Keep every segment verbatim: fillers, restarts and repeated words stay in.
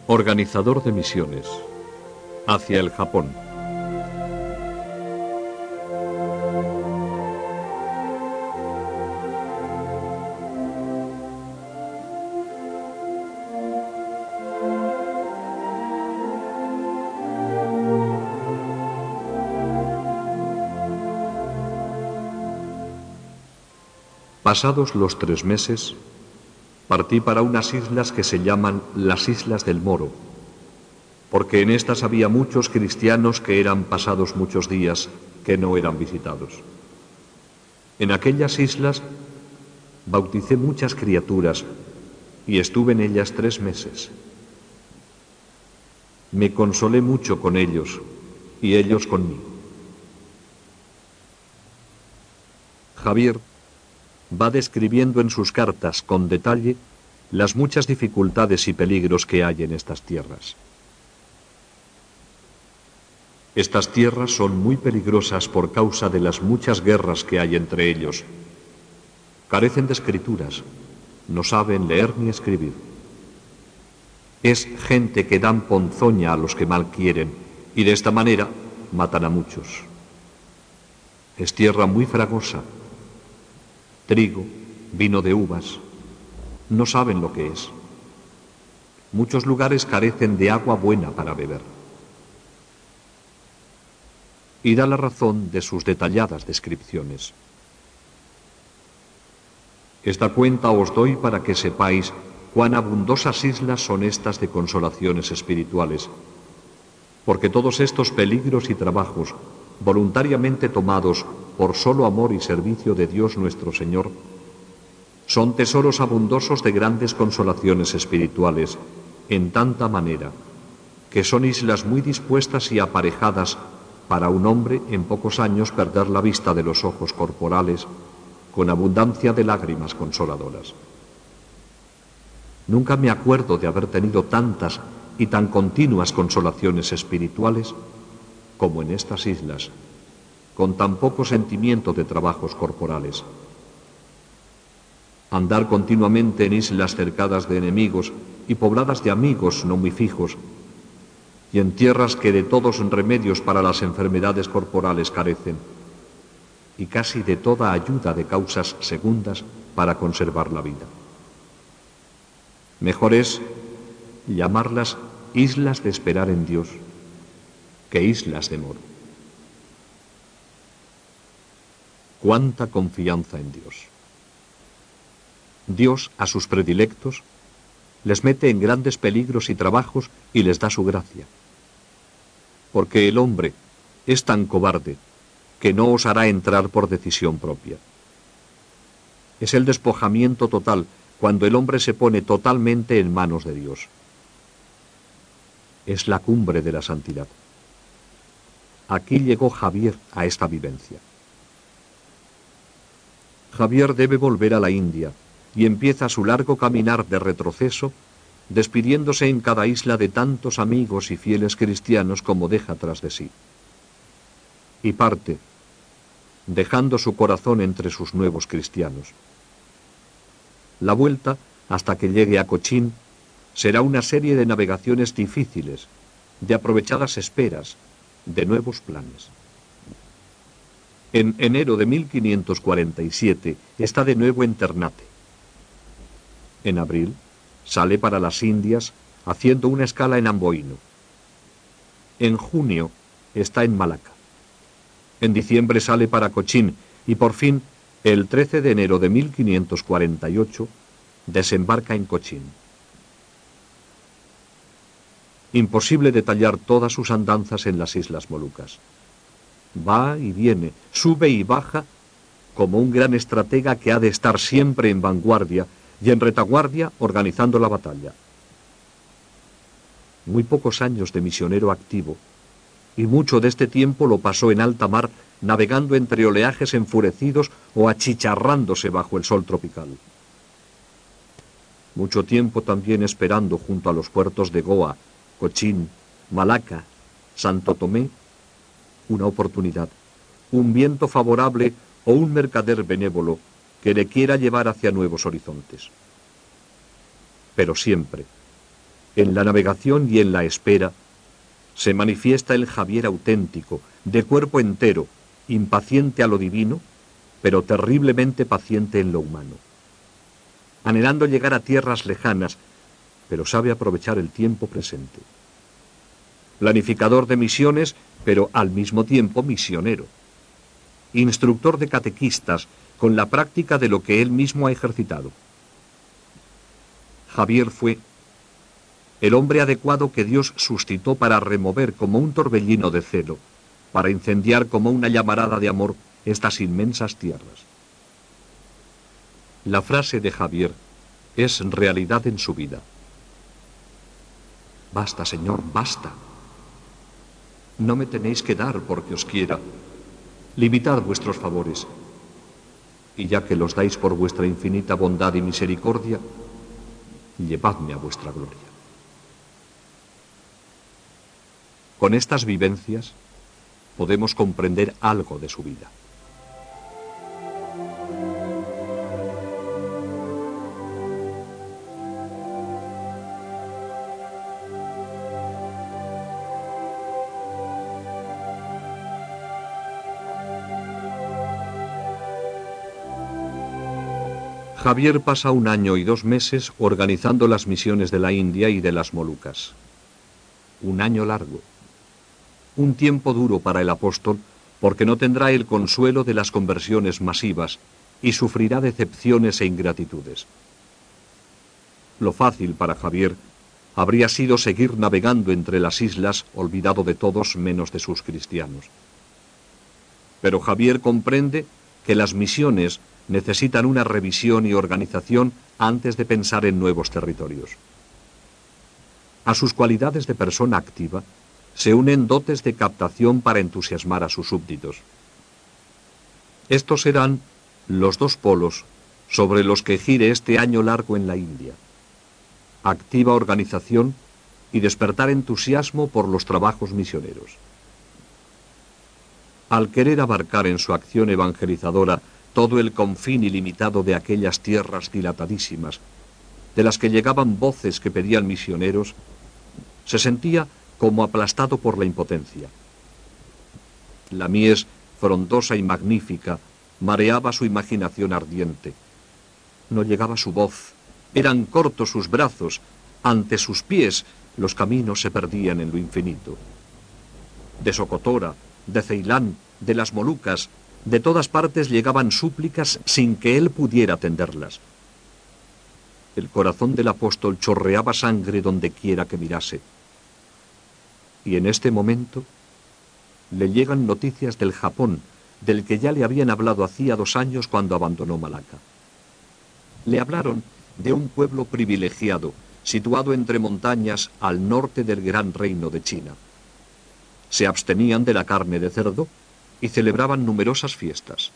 Organizador de misiones hacia el Japón. Pasados los tres meses, partí para unas islas que se llaman las Islas del Moro, porque en estas había muchos cristianos que eran pasados muchos días que no eran visitados. En aquellas islas bauticé muchas criaturas y estuve en ellas tres meses. Me consolé mucho con ellos y ellos conmigo. Javier va describiendo en sus cartas con detalle las muchas dificultades y peligros que hay en estas tierras. Estas tierras son muy peligrosas por causa de las muchas guerras que hay entre ellos. Carecen de escrituras, no saben leer ni escribir. Es gente que dan ponzoña a los que mal quieren y de esta manera matan a muchos. Es tierra muy fragosa. Trigo, vino de uvas, no saben lo que es. Muchos lugares carecen de agua buena para beber. Y da la razón de sus detalladas descripciones. Esta cuenta os doy para que sepáis cuán abundosas islas son estas de consolaciones espirituales, porque todos estos peligros y trabajos, voluntariamente tomados por solo amor y servicio de Dios nuestro Señor, son tesoros abundosos de grandes consolaciones espirituales, en tanta manera que son islas muy dispuestas y aparejadas para un hombre en pocos años perder la vista de los ojos corporales con abundancia de lágrimas consoladoras. Nunca me acuerdo de haber tenido tantas y tan continuas consolaciones espirituales como en estas islas, con tan poco sentimiento de trabajos corporales. Andar continuamente en islas cercadas de enemigos y pobladas de amigos no muy fijos, y en tierras que de todos remedios para las enfermedades corporales carecen, y casi de toda ayuda de causas segundas para conservar la vida. Mejor es llamarlas islas de esperar en Dios que islas de moro. Cuánta confianza en Dios. Dios a sus predilectos les mete en grandes peligros y trabajos y les da su gracia. Porque el hombre es tan cobarde que no osará entrar por decisión propia. Es el despojamiento total cuando el hombre se pone totalmente en manos de Dios. Es la cumbre de la santidad. Aquí llegó Javier a esta vivencia. Javier debe volver a la India y empieza su largo caminar de retroceso, despidiéndose en cada isla de tantos amigos y fieles cristianos como deja tras de sí. Y parte, dejando su corazón entre sus nuevos cristianos. La vuelta, hasta que llegue a Cochín, será una serie de navegaciones difíciles, de aprovechadas esperas, de nuevos planes. En enero de mil quinientos cuarenta y siete está de nuevo en Ternate. En abril sale para las Indias haciendo una escala en Amboino. En junio está en Malaca. En diciembre sale para Cochín y por fin, el trece de enero de mil quinientos cuarenta y ocho, desembarca en Cochín. Imposible detallar todas sus andanzas en las Islas Molucas. Va y viene, sube y baja, como un gran estratega que ha de estar siempre en vanguardia y en retaguardia organizando la batalla. Muy pocos años de misionero activo, y mucho de este tiempo lo pasó en alta mar, navegando entre oleajes enfurecidos o achicharrándose bajo el sol tropical. Mucho tiempo también esperando junto a los puertos de Goa, Cochín, Malaca, Santo Tomé, una oportunidad, un viento favorable o un mercader benévolo que le quiera llevar hacia nuevos horizontes. Pero siempre, En la navegación y en la espera se manifiesta el Javier auténtico, de cuerpo entero, impaciente a lo divino, pero terriblemente paciente en lo humano. Anhelando llegar a tierras lejanas, pero sabe aprovechar el tiempo presente. Planificador de misiones, pero al mismo tiempo misionero. Instructor de catequistas, con la práctica de lo que él mismo ha ejercitado. Javier fue el hombre adecuado que Dios suscitó para remover como un torbellino de celo, para incendiar como una llamarada de amor estas inmensas tierras. La frase de Javier es realidad en su vida. Basta, Señor, basta. No me tenéis que dar porque os quiera. Limitad vuestros favores. Y ya que los dais por vuestra infinita bondad y misericordia, llevadme a vuestra gloria. Con estas vivencias podemos comprender algo de su vida. Javier pasa un año y dos meses organizando las misiones de la India y de las Molucas. Un año largo. Un tiempo duro para el apóstol, porque no tendrá el consuelo de las conversiones masivas y sufrirá decepciones e ingratitudes. Lo fácil para Javier habría sido seguir navegando entre las islas, olvidado de todos menos de sus cristianos. Pero Javier comprende que las misiones necesitan una revisión y organización antes de pensar en nuevos territorios. A sus cualidades de persona activa se unen dotes de captación para entusiasmar a sus súbditos. Estos serán los dos polos sobre los que gire este año largo en la India: activa organización y despertar entusiasmo por los trabajos misioneros. Al querer abarcar en su acción evangelizadora todo el confín ilimitado de aquellas tierras dilatadísimas, de las que llegaban voces que pedían misioneros, se sentía como aplastado por la impotencia. La mies, frondosa y magnífica, mareaba su imaginación ardiente. No llegaba su voz, eran cortos sus brazos, ante sus pies los caminos se perdían en lo infinito. De Socotora, de Ceilán, de las Molucas, de todas partes llegaban súplicas sin que él pudiera atenderlas. El corazón del apóstol chorreaba sangre donde quiera que mirase. Y en este momento le llegan noticias del Japón, del que ya le habían hablado hacía dos años cuando abandonó Malaca. Le hablaron de un pueblo privilegiado, situado entre montañas al norte del gran reino de China. Se abstenían de la carne de cerdo y celebraban numerosas fiestas.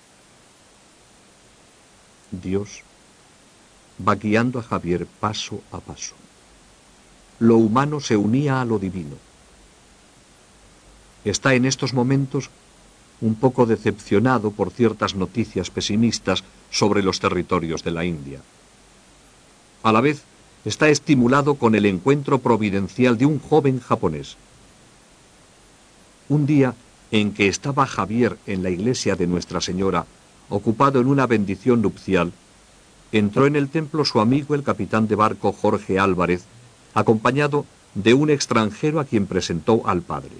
Dios va guiando a Javier paso a paso. Lo humano se unía a lo divino. Está en estos momentos un poco decepcionado por ciertas noticias pesimistas sobre los territorios de la India. A la vez, está estimulado con el encuentro providencial de un joven japonés. Un día en que estaba Javier en la iglesia de Nuestra Señora, ocupado en una bendición nupcial, entró en el templo su amigo el capitán de barco Jorge Álvarez, acompañado de un extranjero a quien presentó al padre.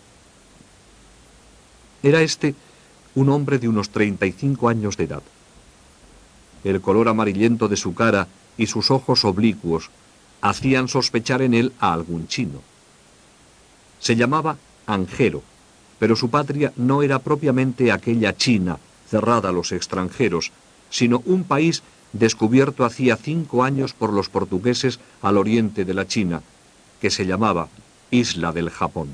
Era este un hombre de unos treinta y cinco años de edad. El color amarillento de su cara y sus ojos oblicuos hacían sospechar en él a algún chino. Se llamaba Angero, pero su patria no era propiamente aquella China cerrada a los extranjeros, sino un país descubierto hacía cinco años por los portugueses al oriente de la China, que se llamaba Isla del Japón.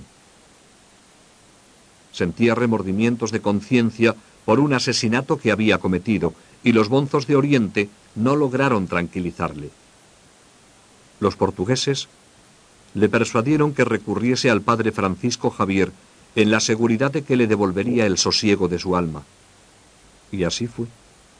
Sentía remordimientos de conciencia por un asesinato que había cometido, y los bonzos de Oriente no lograron tranquilizarle. Los portugueses le persuadieron que recurriese al padre Francisco Javier en la seguridad de que le devolvería el sosiego de su alma. Y así fue.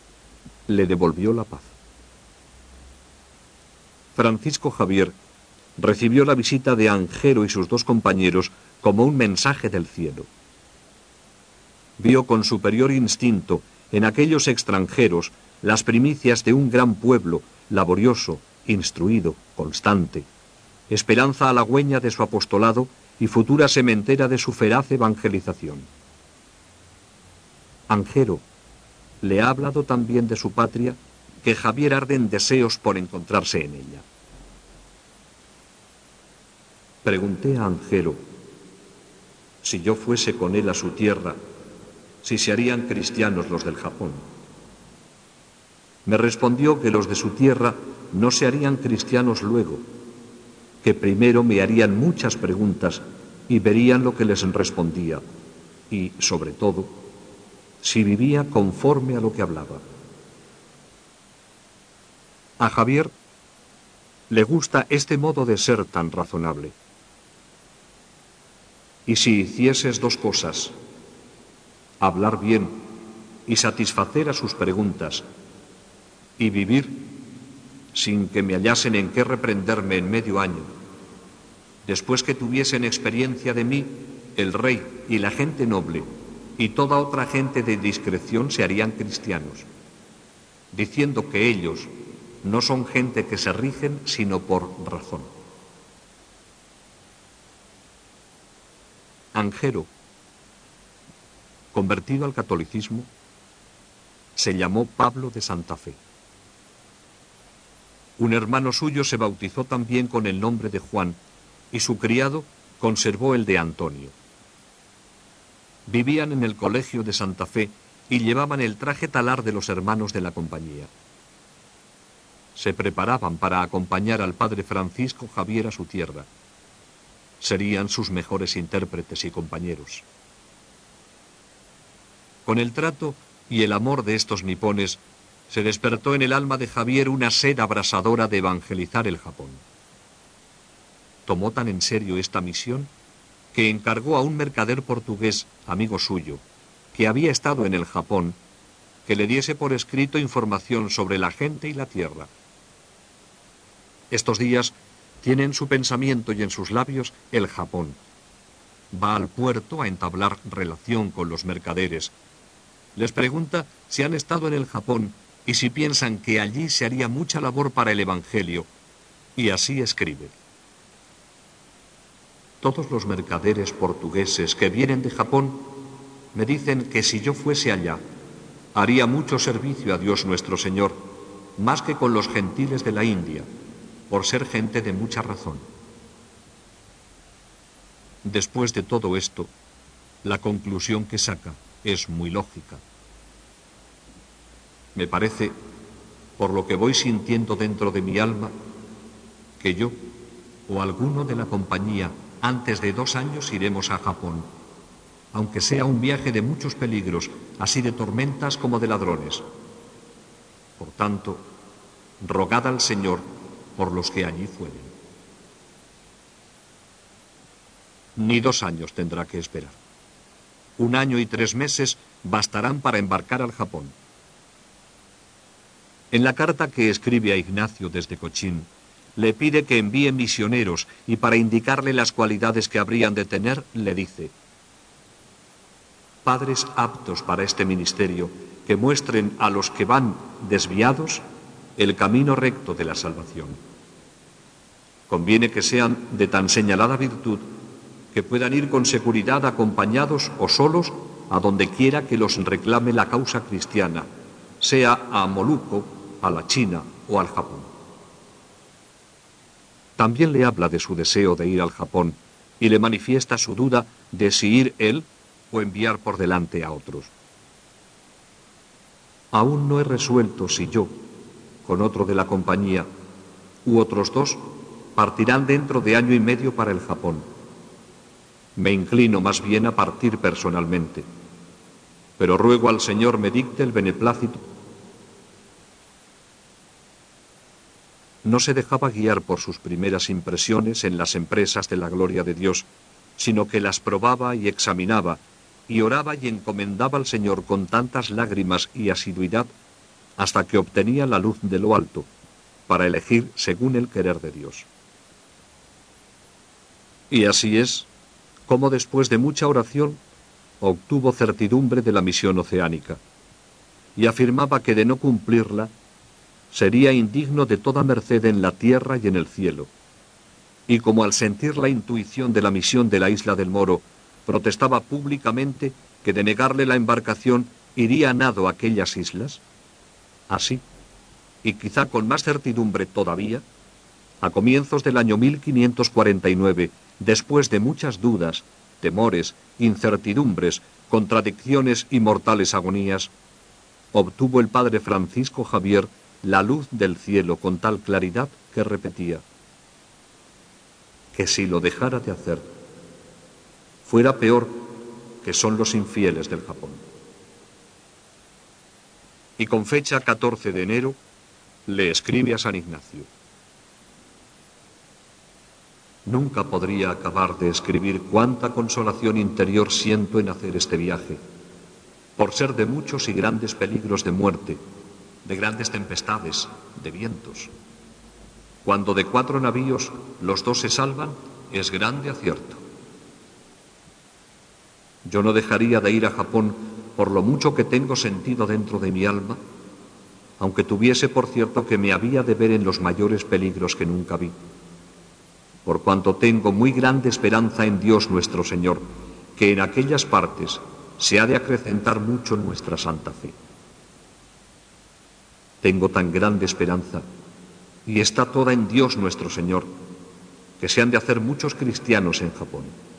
Le devolvió la paz. Francisco Javier recibió la visita de Angero y sus dos compañeros como un mensaje del cielo. Vio con superior instinto en aquellos extranjeros las primicias de un gran pueblo, laborioso, instruido, constante, esperanza halagüeña de su apostolado y futura sementera de su feraz evangelización. Angero le ha hablado también de su patria, que Javier arde en deseos por encontrarse en ella. Pregunté a Angero si yo fuese con él a su tierra, si se harían cristianos los del Japón. Me respondió que los de su tierra no se harían cristianos luego, que primero me harían muchas preguntas y verían lo que les respondía, y, sobre todo, si vivía conforme a lo que hablaba. A Javier le gusta este modo de ser tan razonable. Y si hicieses dos cosas, hablar bien y satisfacer a sus preguntas, y vivir sin que me hallasen en qué reprenderme en medio año, después que tuviesen experiencia de mí, el rey y la gente noble, y toda otra gente de discreción se harían cristianos, diciendo que ellos no son gente que se rigen sino por razón. Angero, convertido al catolicismo, se llamó Pablo de Santa Fe. Un hermano suyo se bautizó también con el nombre de Juan, y su criado conservó el de Antonio. Vivían en el colegio de Santa Fe y llevaban el traje talar de los hermanos de la compañía. Se preparaban para acompañar al padre Francisco Javier a su tierra. Serían sus mejores intérpretes y compañeros. Con el trato y el amor de estos nipones, se despertó en el alma de Javier una sed abrasadora de evangelizar el Japón. Tomó tan en serio esta misión que encargó a un mercader portugués, amigo suyo, que había estado en el Japón, que le diese por escrito información sobre la gente y la tierra. Estos días tiene en su pensamiento y en sus labios el Japón. Va al puerto a entablar relación con los mercaderes. Les pregunta si han estado en el Japón y si piensan que allí se haría mucha labor para el Evangelio, y así escribe. Todos los mercaderes portugueses que vienen de Japón me dicen que si yo fuese allá, haría mucho servicio a Dios nuestro Señor, más que con los gentiles de la India, por ser gente de mucha razón. Después de todo esto, la conclusión que saca es muy lógica. Me parece, por lo que voy sintiendo dentro de mi alma, que yo o alguno de la compañía antes de dos años iremos a Japón, aunque sea un viaje de muchos peligros, así de tormentas como de ladrones. Por tanto, rogad al Señor por los que allí fueren. Ni dos años tendrá que esperar. Un año y tres meses bastarán para embarcar al Japón. En la carta que escribe a Ignacio desde Cochín, le pide que envíe misioneros y para indicarle las cualidades que habrían de tener, le dice: padres aptos para este ministerio, que muestren a los que van desviados el camino recto de la salvación. Conviene que sean de tan señalada virtud que puedan ir con seguridad acompañados o solos a donde quiera que los reclame la causa cristiana, sea a Moluco, a la China o al Japón. También le habla de su deseo de ir al Japón y le manifiesta su duda de si ir él o enviar por delante a otros. Aún no he resuelto si yo, con otro de la compañía, u otros dos, partirán dentro de año y medio para el Japón. Me inclino más bien a partir personalmente, pero ruego al Señor me dicte el beneplácito. No se dejaba guiar por sus primeras impresiones en las empresas de la gloria de Dios, sino que las probaba y examinaba, y oraba y encomendaba al Señor con tantas lágrimas y asiduidad, hasta que obtenía la luz de lo alto, para elegir según el querer de Dios. Y así es como después de mucha oración obtuvo certidumbre de la misión oceánica, y afirmaba que de no cumplirla sería indigno de toda merced en la tierra y en el cielo. Y como al sentir la intuición de la misión de la isla del Moro, protestaba públicamente que de negarle la embarcación iría a nado a aquellas islas, así, y quizá con más certidumbre todavía, a comienzos del año mil quinientos cuarenta y nueve, después de muchas dudas, temores, incertidumbres, contradicciones y mortales agonías, obtuvo el padre Francisco Javier la luz del cielo con tal claridad que repetía que si lo dejara de hacer, fuera peor que son los infieles del Japón. Y con fecha catorce de enero, le escribe a San Ignacio: nunca podría acabar de escribir cuánta consolación interior siento en hacer este viaje, por ser de muchos y grandes peligros de muerte, de grandes tempestades, de vientos. Cuando de cuatro navíos los dos se salvan, es grande acierto. Yo no dejaría de ir a Japón por lo mucho que tengo sentido dentro de mi alma, aunque tuviese por cierto que me había de ver en los mayores peligros que nunca vi. Por cuanto tengo muy grande esperanza en Dios nuestro Señor, que en aquellas partes se ha de acrecentar mucho nuestra santa fe. Tengo tan grande esperanza, y está toda en Dios nuestro Señor, que se han de hacer muchos cristianos en Japón.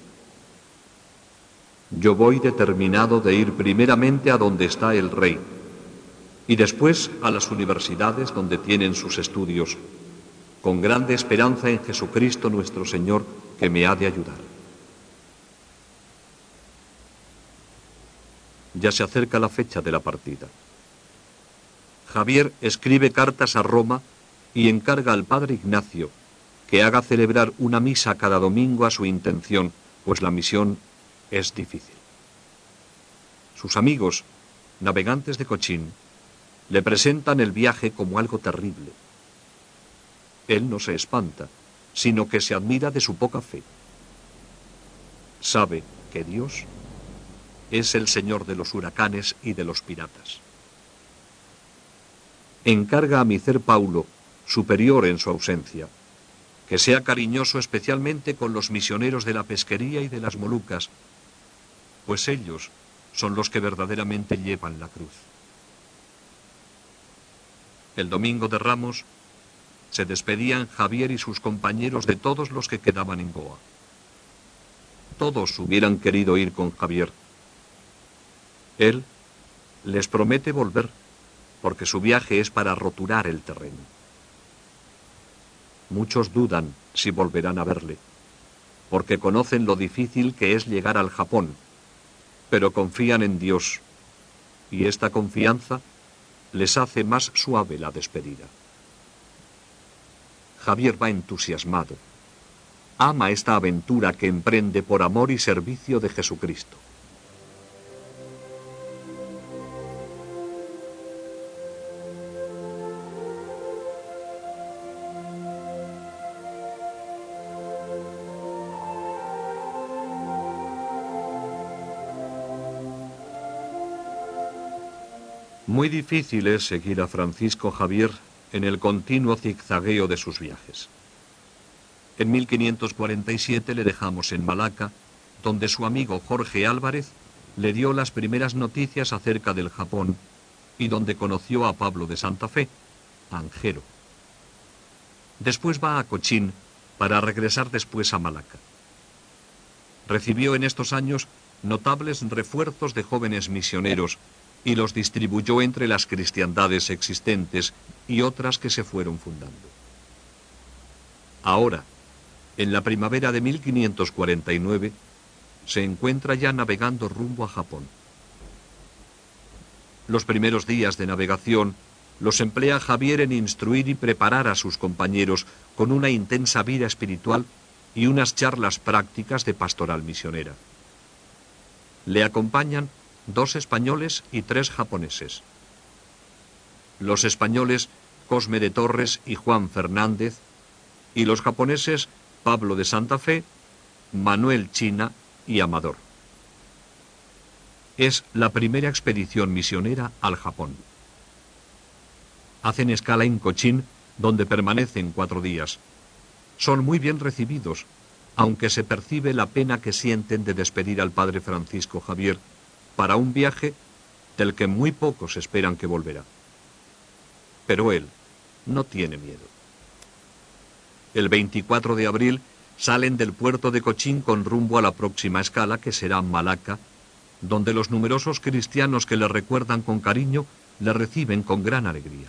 Yo voy determinado de ir primeramente a donde está el rey, y después a las universidades donde tienen sus estudios, con grande esperanza en Jesucristo nuestro Señor, que me ha de ayudar. Ya se acerca la fecha de la partida. Javier escribe cartas a Roma y encarga al padre Ignacio que haga celebrar una misa cada domingo a su intención, pues la misión es difícil. Sus amigos, navegantes de Cochín, le presentan el viaje como algo terrible. Él no se espanta, sino que se admira de su poca fe. Sabe que Dios es el Señor de los huracanes y de los piratas. Encarga a Micer Paulo, superior en su ausencia, que sea cariñoso especialmente con los misioneros de la pesquería y de las Molucas, pues ellos son los que verdaderamente llevan la cruz. El domingo de Ramos se despedían Javier y sus compañeros de todos los que quedaban en Goa. Todos hubieran querido ir con Javier. Él les promete volver, porque su viaje es para roturar el terreno. Muchos dudan si volverán a verle, porque conocen lo difícil que es llegar al Japón, pero confían en Dios, y esta confianza les hace más suave la despedida. Javier va entusiasmado. Ama esta aventura que emprende por amor y servicio de Jesucristo. Muy difícil es seguir a Francisco Javier en el continuo zigzagueo de sus viajes. En mil quinientos cuarenta y siete le dejamos en Malaca, donde su amigo Jorge Álvarez le dio las primeras noticias acerca del Japón y donde conoció a Pablo de Santa Fe, Angero. Después va a Cochín para regresar después a Malaca. Recibió en estos años notables refuerzos de jóvenes misioneros y los distribuyó entre las cristiandades existentes y otras que se fueron fundando. Ahora, en la primavera de mil quinientos cuarenta y nueve, se encuentra ya navegando rumbo a Japón. Los primeros días de navegación los emplea Javier en instruir y preparar a sus compañeros con una intensa vida espiritual y unas charlas prácticas de pastoral misionera. Le acompañan dos españoles y tres japoneses. Los españoles, Cosme de Torres y Juan Fernández, y los japoneses, Pablo de Santa Fe, Manuel China y Amador. Es la primera expedición misionera al Japón. Hacen escala en Cochín, donde permanecen cuatro días. Son muy bien recibidos, aunque se percibe la pena que sienten de despedir al padre Francisco Javier para un viaje del que muy pocos esperan que volverá. Pero él no tiene miedo. El veinticuatro de abril salen del puerto de Cochín con rumbo a la próxima escala, que será Malaca, donde los numerosos cristianos que le recuerdan con cariño le reciben con gran alegría.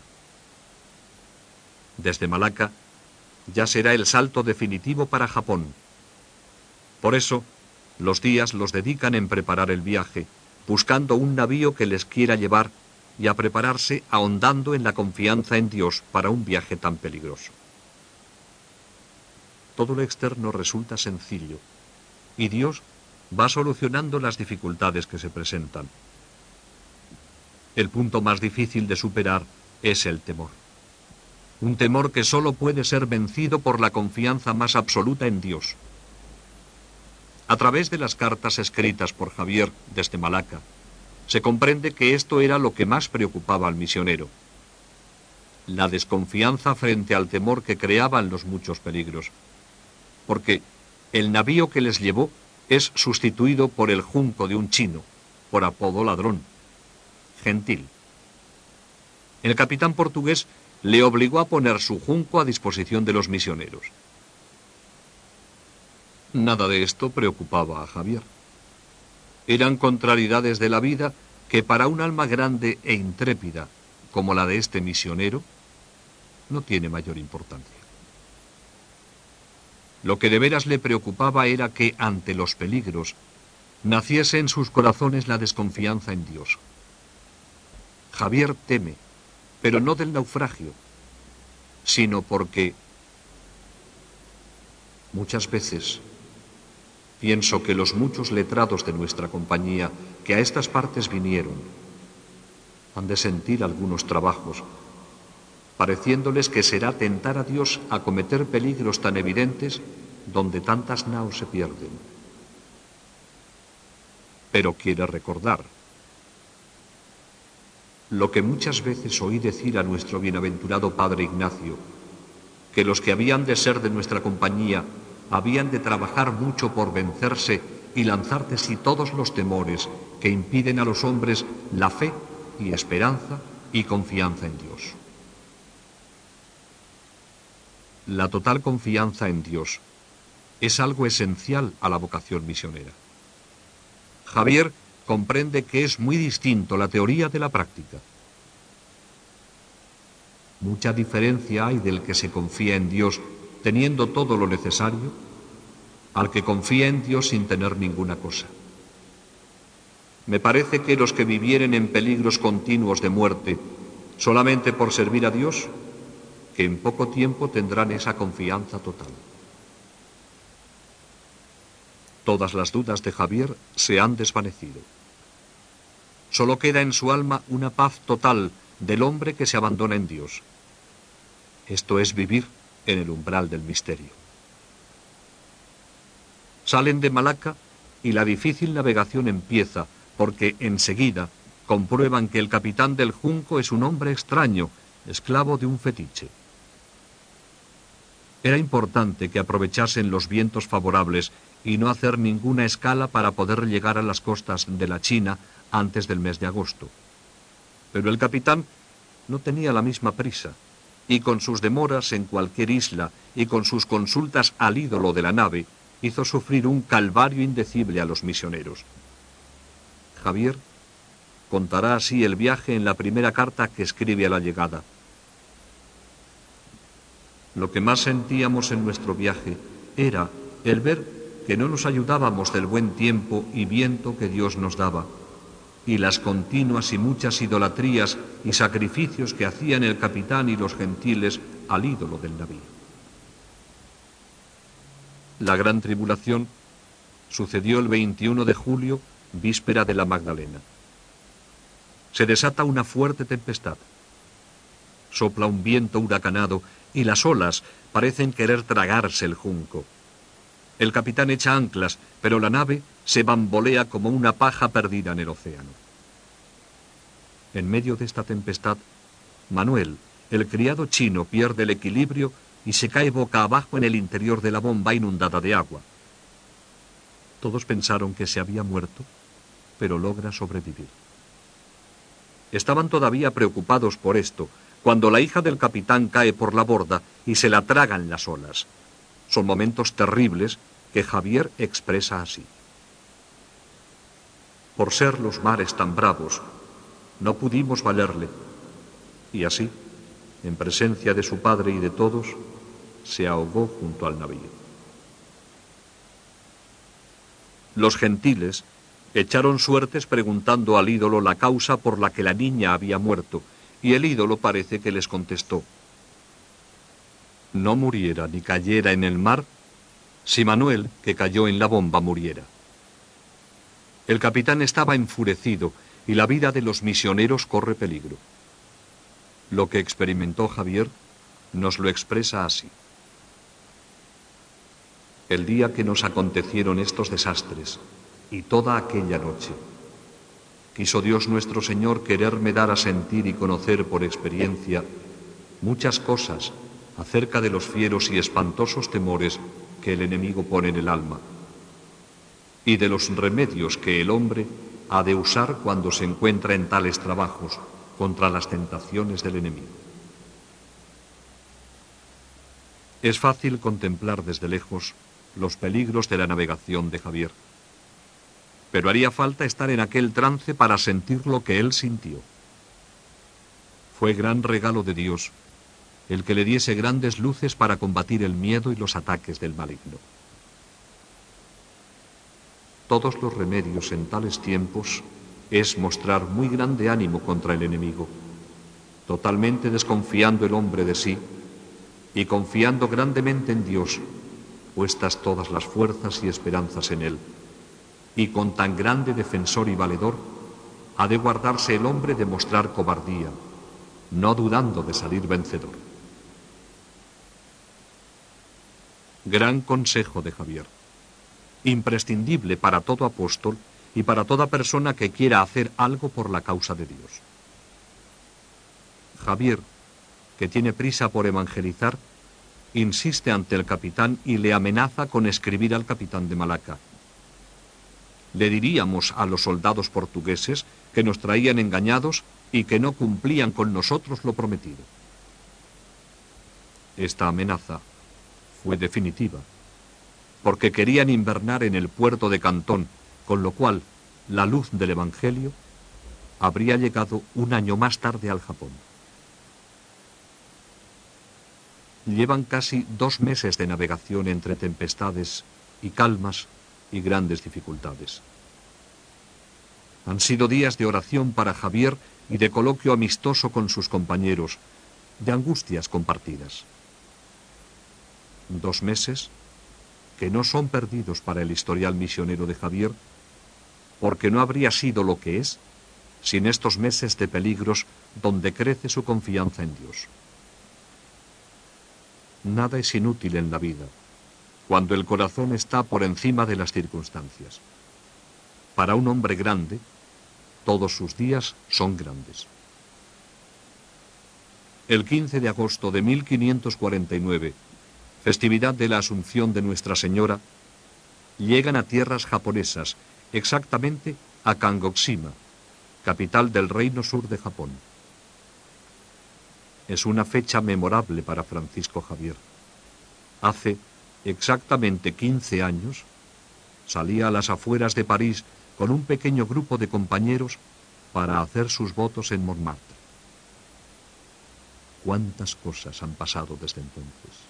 Desde Malaca ya será el salto definitivo para Japón. Por eso, los días los dedican en preparar el viaje, buscando un navío que les quiera llevar y a prepararse ahondando en la confianza en Dios para un viaje tan peligroso. Todo lo externo resulta sencillo, y Dios va solucionando las dificultades que se presentan. El punto más difícil de superar es el temor. Un temor que solo puede ser vencido por la confianza más absoluta en Dios. A través de las cartas escritas por Javier desde Malaca, se comprende que esto era lo que más preocupaba al misionero: la desconfianza frente al temor que creaban los muchos peligros, porque el navío que les llevó es sustituido por el junco de un chino, por apodo Ladrón, gentil. El capitán portugués le obligó a poner su junco a disposición de los misioneros. Nada de esto preocupaba a Javier. Eran contrariedades de la vida que para un alma grande e intrépida como la de este misionero no tiene mayor importancia. Lo que de veras le preocupaba era que, ante los peligros, naciese en sus corazones la desconfianza en Dios. Javier teme, pero no del naufragio, sino porque muchas veces pienso que los muchos letrados de nuestra compañía que a estas partes vinieron han de sentir algunos trabajos, pareciéndoles que será tentar a Dios a cometer peligros tan evidentes donde tantas naos se pierden. Pero quiere recordar lo que muchas veces oí decir a nuestro bienaventurado padre Ignacio, que los que habían de ser de nuestra compañía habían de trabajar mucho por vencerse y lanzar de sí todos los temores que impiden a los hombres la fe y esperanza y confianza en Dios. La total confianza en Dios es algo esencial a la vocación misionera. Javier comprende que es muy distinto la teoría de la práctica. Mucha diferencia hay del que se confía en Dios teniendo todo lo necesario, al que confía en Dios sin tener ninguna cosa. Me parece que los que vivieren en peligros continuos de muerte solamente por servir a Dios, que en poco tiempo tendrán esa confianza total. Todas las dudas de Javier se han desvanecido. Solo queda en su alma una paz total del hombre que se abandona en Dios. Esto es vivir en el umbral del misterio. Salen de Malaca y la difícil navegación empieza, porque enseguida comprueban que el capitán del junco es un hombre extraño, esclavo de un fetiche. Era importante que aprovechasen los vientos favorables y no hacer ninguna escala para poder llegar a las costas de la China antes del mes de agosto. Pero el capitán no tenía la misma prisa, y con sus demoras en cualquier isla y con sus consultas al ídolo de la nave, hizo sufrir un calvario indecible a los misioneros. Javier contará así el viaje en la primera carta que escribe a la llegada. Lo que más sentíamos en nuestro viaje era el ver que no nos ayudábamos del buen tiempo y viento que Dios nos daba, y las continuas y muchas idolatrías y sacrificios que hacían el capitán y los gentiles al ídolo del navío. La gran tribulación sucedió el veintiuno de julio, víspera de la Magdalena. Se desata una fuerte tempestad. Sopla un viento huracanado y las olas parecen querer tragarse el junco. El capitán echa anclas, pero la nave se bambolea como una paja perdida en el océano. En medio de esta tempestad, Manuel, el criado chino, pierde el equilibrio y se cae boca abajo en el interior de la bomba inundada de agua. Todos pensaron que se había muerto, pero logra sobrevivir. Estaban todavía preocupados por esto, cuando la hija del capitán cae por la borda y se la tragan las olas. Son momentos terribles que Javier expresa así. Por ser los mares tan bravos, no pudimos valerle, y así, en presencia de su padre y de todos, se ahogó junto al navío. Los gentiles echaron suertes preguntando al ídolo la causa por la que la niña había muerto, y el ídolo parece que les contestó: no muriera ni cayera en el mar si Manuel, que cayó en la bomba, muriera. El capitán estaba enfurecido y la vida de los misioneros corre peligro. Lo que experimentó Javier nos lo expresa así. El día que nos acontecieron estos desastres y toda aquella noche, quiso Dios nuestro Señor quererme dar a sentir y conocer por experiencia muchas cosas acerca de los fieros y espantosos temores que el enemigo pone en el alma y de los remedios que el hombre ha de usar cuando se encuentra en tales trabajos contra las tentaciones del enemigo. Es fácil contemplar desde lejos los peligros de la navegación de Javier, pero haría falta estar en aquel trance para sentir lo que él sintió. Fue gran regalo de Dios el que le diese grandes luces para combatir el miedo y los ataques del maligno. Todos los remedios en tales tiempos es mostrar muy grande ánimo contra el enemigo, totalmente desconfiando el hombre de sí y confiando grandemente en Dios, puestas todas las fuerzas y esperanzas en Él. Y con tan grande defensor y valedor, ha de guardarse el hombre de mostrar cobardía, no dudando de salir vencedor. Gran consejo de Javier, imprescindible para todo apóstol y para toda persona que quiera hacer algo por la causa de Dios. Javier, que tiene prisa por evangelizar, insiste ante el capitán y le amenaza con escribir al capitán de Malaca. Le diríamos a los soldados portugueses que nos traían engañados y que no cumplían con nosotros lo prometido. Esta amenaza fue definitiva, porque querían invernar en el puerto de Cantón, con lo cual la luz del Evangelio habría llegado un año más tarde al Japón. Llevan casi dos meses de navegación entre tempestades y calmas y grandes dificultades. Han sido días de oración para Javier y de coloquio amistoso con sus compañeros, de angustias compartidas. Dos meses que no son perdidos para el historial misionero de Javier, porque no habría sido lo que es sin estos meses de peligros donde crece su confianza en Dios. Nada es inútil en la vida, cuando el corazón está por encima de las circunstancias. Para un hombre grande, todos sus días son grandes. El quince de agosto de mil quinientos cuarenta y nueve, festividad de la Asunción de Nuestra Señora, llegan a tierras japonesas, exactamente a Kangoshima, capital del Reino Sur de Japón. Es una fecha memorable para Francisco Javier. Hace exactamente quince años, salía a las afueras de París con un pequeño grupo de compañeros para hacer sus votos en Montmartre. ¿Cuántas cosas han pasado desde entonces?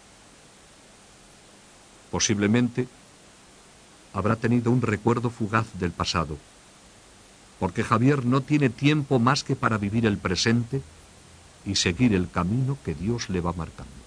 Posiblemente habrá tenido un recuerdo fugaz del pasado, porque Javier no tiene tiempo más que para vivir el presente y seguir el camino que Dios le va marcando.